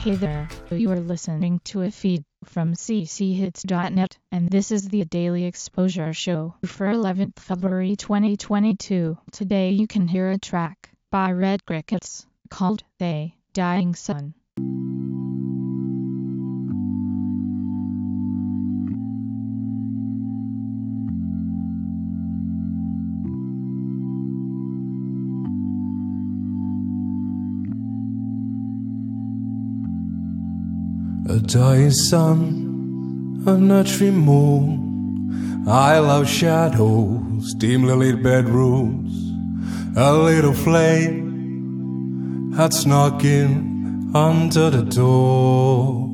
Hey there, you are listening to a feed from cchits.net, and this is the Daily Exposure Show for 11th February 2022. Today you can hear a track by Red Crickets called They Dying Sun. A dying sun, a nurturing moon. I love shadows, dimly lit bedrooms. A little flame had snuck in under the door.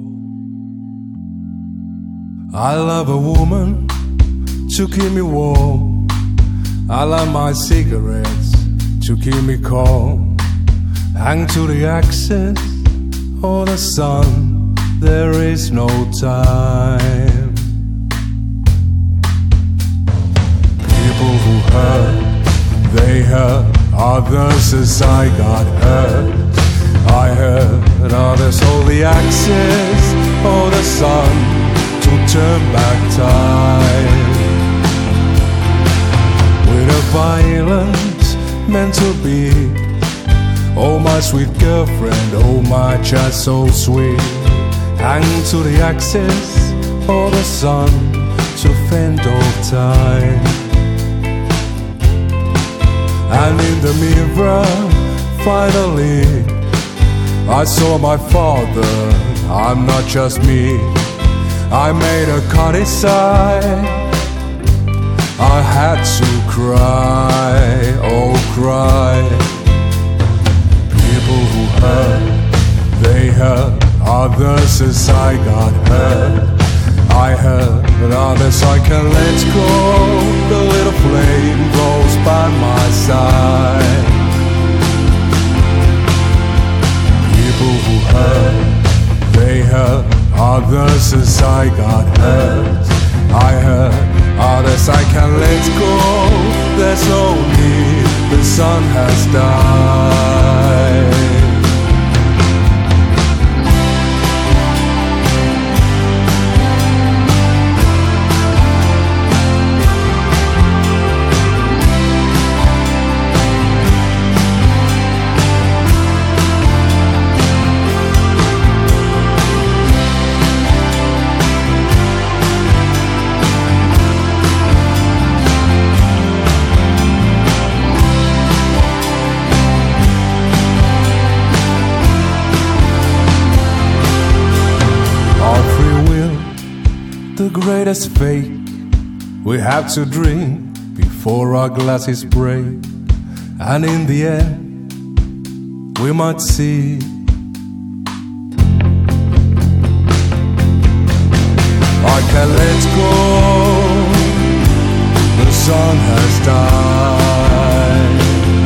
I love a woman to keep me warm. I love my cigarettes to keep me calm. Hang to the axis or the sun. There is no time. People who hurt, they hurt others as I got hurt. I hurt others, hold the axis or the sun to turn back time. With a violence meant to be. Oh my sweet girlfriend, oh my child so sweet. Hang to the axis or the sun to fend off time. And in the mirror, finally, I saw my father, I'm not just me. I made a cut inside, I had to cry, oh cry. People who hurt, they hurt others as I got hurt. I hurt others I can let go. The little flame goes by my side. People who hurt, they hurt others as I got hurt. I hurt others I can let go. There's no need, the sun has died. The greatest fake we have to drink before our glasses break, and in the end we might see. I can let go, the sun has died.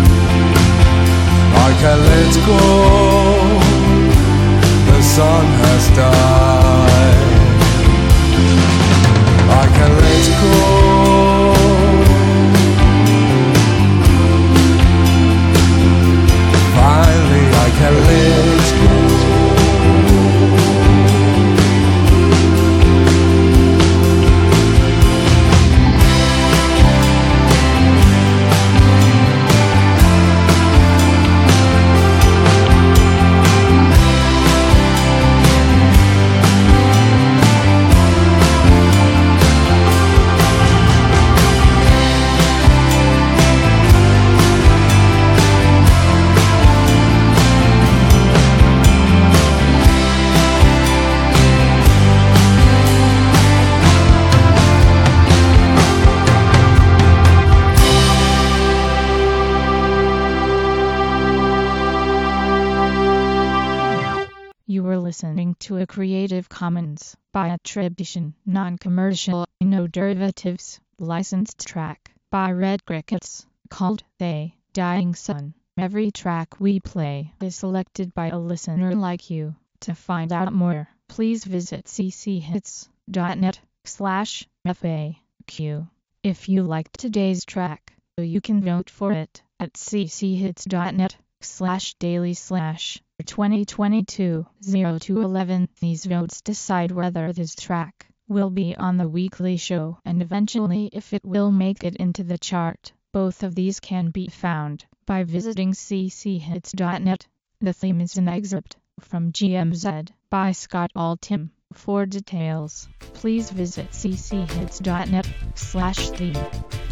I can let go, the sun has died. I can let go. Finally I can let go. You were listening to a Creative Commons by attribution, non-commercial, no derivatives, licensed track by Red Crickets called They Dying Sun. Every track we play is selected by a listener like you. To find out more, please visit cchits.net/FAQ. If you liked today's track, you can vote for it at cchits.net /daily/2022-0211. These votes decide whether this track will be on the weekly show and eventually if it will make it into the chart. Both of these can be found by visiting cchits.net. The theme is an excerpt from GMZ by Scott Altham. For details, please visit cchits.net/theme.